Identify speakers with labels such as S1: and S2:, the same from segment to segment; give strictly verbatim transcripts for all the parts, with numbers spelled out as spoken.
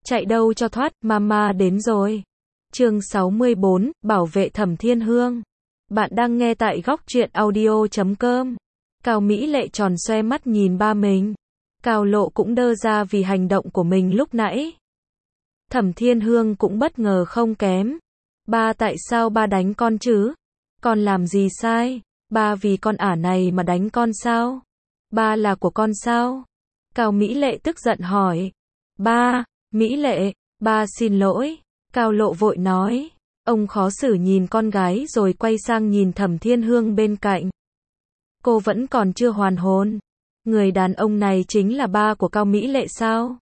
S1: chạy đâu cho thoát, mama đến rồi. Chương sáu mươi bốn, bảo vệ Thẩm Thiên Hương. Bạn đang nghe tại góc truyện audio chấm com. Cao Mỹ Lệ tròn xoe mắt nhìn ba mình. Cao Lộ cũng đơ ra vì hành động của mình lúc nãy. Thẩm Thiên Hương cũng bất ngờ không kém. Ba, tại sao ba đánh con chứ? Con làm gì sai? Ba vì con ả này mà đánh con sao? Ba là của con sao? Cao Mỹ Lệ tức giận hỏi. Ba, Mỹ Lệ, ba xin lỗi. Cao Lộ vội nói. Ông khó xử nhìn con gái rồi quay sang nhìn Thẩm Thiên Hương bên cạnh. Cô vẫn còn chưa hoàn hồn. Người đàn ông này chính là ba của Cao Mỹ Lệ sao?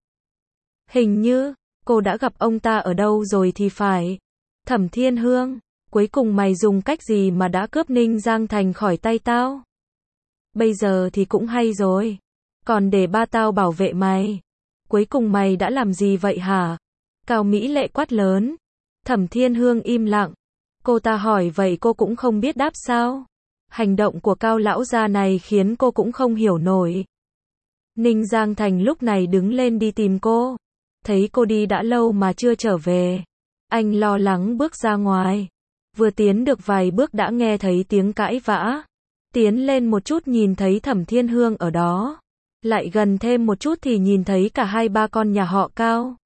S1: Hình như, cô đã gặp ông ta ở đâu rồi thì phải. Thẩm Thiên Hương, cuối cùng mày dùng cách gì mà đã cướp Ninh Giang Thành khỏi tay tao? Bây giờ thì cũng hay rồi. Còn để ba tao bảo vệ mày. Cuối cùng mày đã làm gì vậy hả? Cao Mỹ Lệ quát lớn. Thẩm Thiên Hương im lặng. Cô ta hỏi vậy cô cũng không biết đáp sao? Hành động của Cao lão gia này khiến cô cũng không hiểu nổi. Ninh Giang Thành lúc này đứng lên đi tìm cô. Thấy cô đi đã lâu mà chưa trở về. Anh lo lắng bước ra ngoài. Vừa tiến được vài bước đã nghe thấy tiếng cãi vã. Tiến lên một chút nhìn thấy Thẩm Thiên Hương ở đó. Lại gần thêm một chút thì nhìn thấy cả hai ba con nhà họ Cao.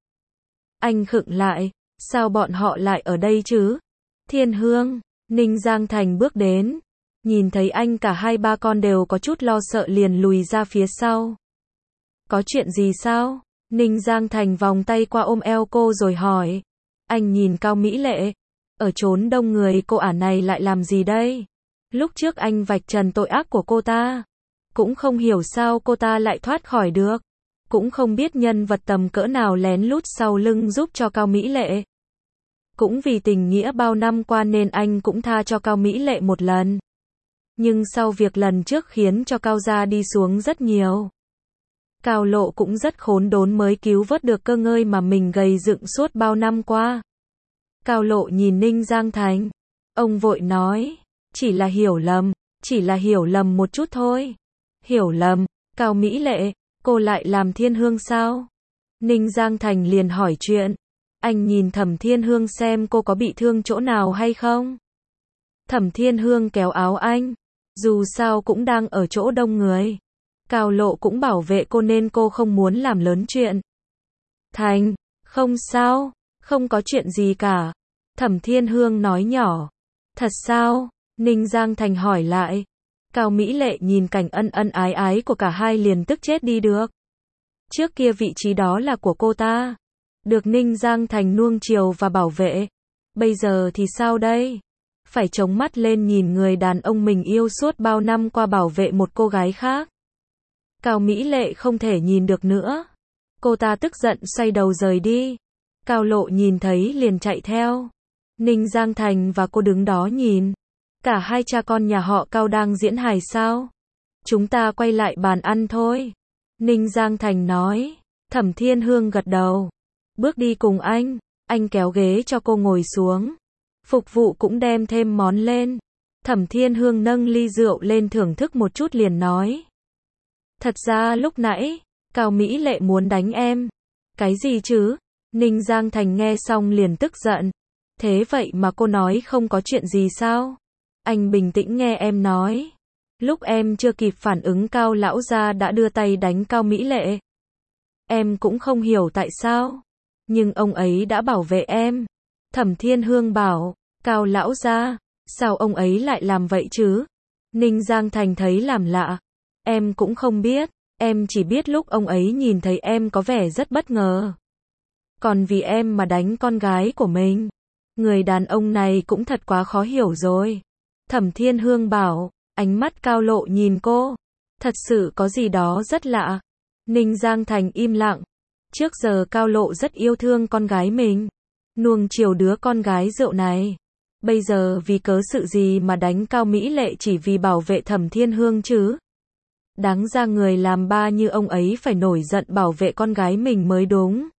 S1: Anh khựng lại. Sao bọn họ lại ở đây chứ? Thiên Hương, Ninh Giang Thành bước đến. Nhìn thấy anh cả hai ba con đều có chút lo sợ liền lùi ra phía sau. Có chuyện gì sao? Ninh Giang Thành vòng tay qua ôm eo cô rồi hỏi. Anh nhìn Cao Mỹ Lệ. Ở chốn đông người cô ả này lại làm gì đây? Lúc trước anh vạch trần tội ác của cô ta. Cũng không hiểu sao cô ta lại thoát khỏi được. Cũng không biết nhân vật tầm cỡ nào lén lút sau lưng giúp cho Cao Mỹ Lệ. Cũng vì tình nghĩa bao năm qua nên anh cũng tha cho Cao Mỹ Lệ một lần. Nhưng sau việc lần trước khiến cho Cao gia đi xuống rất nhiều. Cao Lộ cũng rất khốn đốn mới cứu vớt được cơ ngơi mà mình gầy dựng suốt bao năm qua. Cao Lộ nhìn Ninh Giang Thành. Ông vội nói. Chỉ là hiểu lầm. Chỉ là hiểu lầm một chút thôi. Hiểu lầm. Cao Mỹ Lệ. Cô lại làm Thiên Hương sao? Ninh Giang Thành liền hỏi chuyện. Anh nhìn Thẩm Thiên Hương xem cô có bị thương chỗ nào hay không? Thẩm Thiên Hương kéo áo anh. Dù sao cũng đang ở chỗ đông người. Cao Lộ cũng bảo vệ cô nên cô không muốn làm lớn chuyện. Thành, không sao, không có chuyện gì cả. Thẩm Thiên Hương nói nhỏ. Thật sao? Ninh Giang Thành hỏi lại. Cao Mỹ Lệ nhìn cảnh ân ân ái ái của cả hai liền tức chết đi được. Trước kia vị trí đó là của cô ta. Được Ninh Giang Thành nuông chiều và bảo vệ. Bây giờ thì sao đây? Phải chống mắt lên nhìn người đàn ông mình yêu suốt bao năm qua bảo vệ một cô gái khác. Cao Mỹ Lệ không thể nhìn được nữa. Cô ta tức giận xoay đầu rời đi. Cao Lộ nhìn thấy liền chạy theo. Ninh Giang Thành và cô đứng đó nhìn. Cả hai cha con nhà họ Cao đang diễn hài sao? Chúng ta quay lại bàn ăn thôi. Ninh Giang Thành nói. Thẩm Thiên Hương gật đầu. Bước đi cùng anh. Anh kéo ghế cho cô ngồi xuống. Phục vụ cũng đem thêm món lên. Thẩm Thiên Hương nâng ly rượu lên thưởng thức một chút liền nói. Thật ra lúc nãy, Cao Mỹ Lệ muốn đánh em. Cái gì chứ? Ninh Giang Thành nghe xong liền tức giận. Thế vậy mà cô nói không có chuyện gì sao? Anh bình tĩnh nghe em nói. Lúc em chưa kịp phản ứng Cao lão gia đã đưa tay đánh Cao Mỹ Lệ. Em cũng không hiểu tại sao. Nhưng ông ấy đã bảo vệ em. Thẩm Thiên Hương bảo. Cao lão gia, sao ông ấy lại làm vậy chứ? Ninh Giang Thành thấy làm lạ. Em cũng không biết. Em chỉ biết lúc ông ấy nhìn thấy em có vẻ rất bất ngờ. Còn vì em mà đánh con gái của mình. Người đàn ông này cũng thật quá khó hiểu rồi. Thẩm Thiên Hương bảo. Ánh mắt Cao Lộ nhìn cô. Thật sự có gì đó rất lạ. Ninh Giang Thành im lặng. Trước giờ Cao Lộ rất yêu thương con gái mình. Nuông chiều đứa con gái rượu này. Bây giờ vì cớ sự gì mà đánh Cao Mỹ Lệ chỉ vì bảo vệ Thẩm Thiên Hương chứ? Đáng ra người làm ba như ông ấy phải nổi giận bảo vệ con gái mình mới đúng.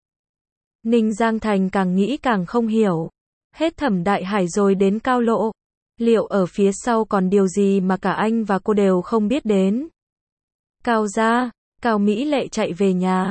S1: Ninh Giang Thành càng nghĩ càng không hiểu. Hết Thẩm Đại Hải rồi đến Cao Lộ. Liệu ở phía sau còn điều gì mà cả anh và cô đều không biết đến? Cao gia, Cao Mỹ Lệ chạy về nhà.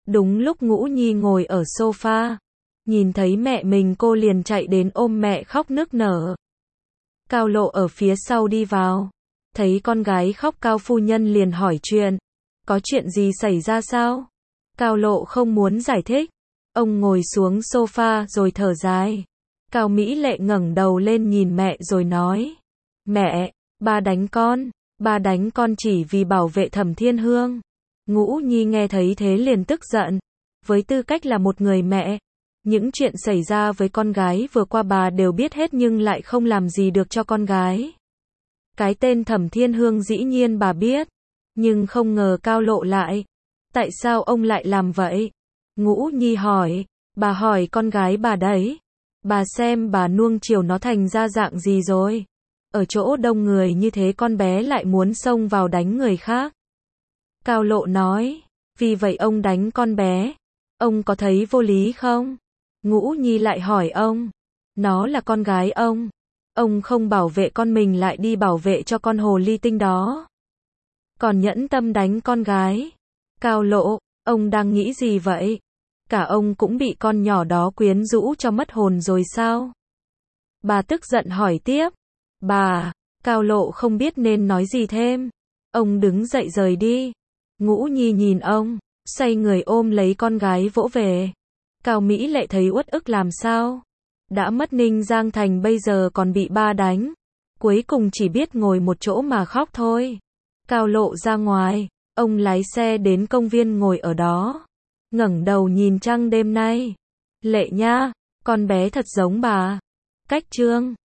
S1: Đúng lúc Ngũ Nhi ngồi ở sofa, nhìn thấy mẹ mình cô liền chạy đến ôm mẹ khóc nức nở. Cao Lộ ở phía sau đi vào, thấy con gái khóc Cao phu nhân liền hỏi chuyện, có chuyện gì xảy ra sao? Cao Lộ không muốn giải thích, ông ngồi xuống sofa rồi thở dài. Cao Mỹ Lệ ngẩng đầu lên nhìn mẹ rồi nói, mẹ, ba đánh con, ba đánh con chỉ vì bảo vệ Thẩm Thiên Hương. Ngũ Nhi nghe thấy thế liền tức giận, với tư cách là một người mẹ, những chuyện xảy ra với con gái vừa qua bà đều biết hết nhưng lại không làm gì được cho con gái. Cái tên Thẩm Thiên Hương dĩ nhiên bà biết, nhưng không ngờ Cao Lộ lại. Tại sao ông lại làm vậy? Ngũ Nhi hỏi, bà hỏi con gái bà đấy. Bà xem bà nuông chiều nó thành ra dạng gì rồi. Ở chỗ đông người như thế con bé lại muốn xông vào đánh người khác. Cao Lộ nói, vì vậy ông đánh con bé. Ông có thấy vô lý không? Ngũ Nhi lại hỏi ông, nó là con gái ông. Ông không bảo vệ con mình lại đi bảo vệ cho con hồ ly tinh đó. Còn nhẫn tâm đánh con gái. Cao Lộ, ông đang nghĩ gì vậy? Cả ông cũng bị con nhỏ đó quyến rũ cho mất hồn rồi sao? Bà tức giận hỏi tiếp. Bà, Cao Lộ không biết nên nói gì thêm. Ông đứng dậy rời đi. Ngũ Nhi nhìn ông, xoay người ôm lấy con gái vỗ về. Cao Mỹ Lệ thấy uất ức làm sao? Đã mất Ninh Giang Thành bây giờ còn bị ba đánh. Cuối cùng chỉ biết ngồi một chỗ mà khóc thôi. Cao Lộ ra ngoài, ông lái xe đến công viên ngồi ở đó. Ngẩng đầu nhìn trăng đêm nay. Lệ nha, con bé thật giống bà. Cách trương.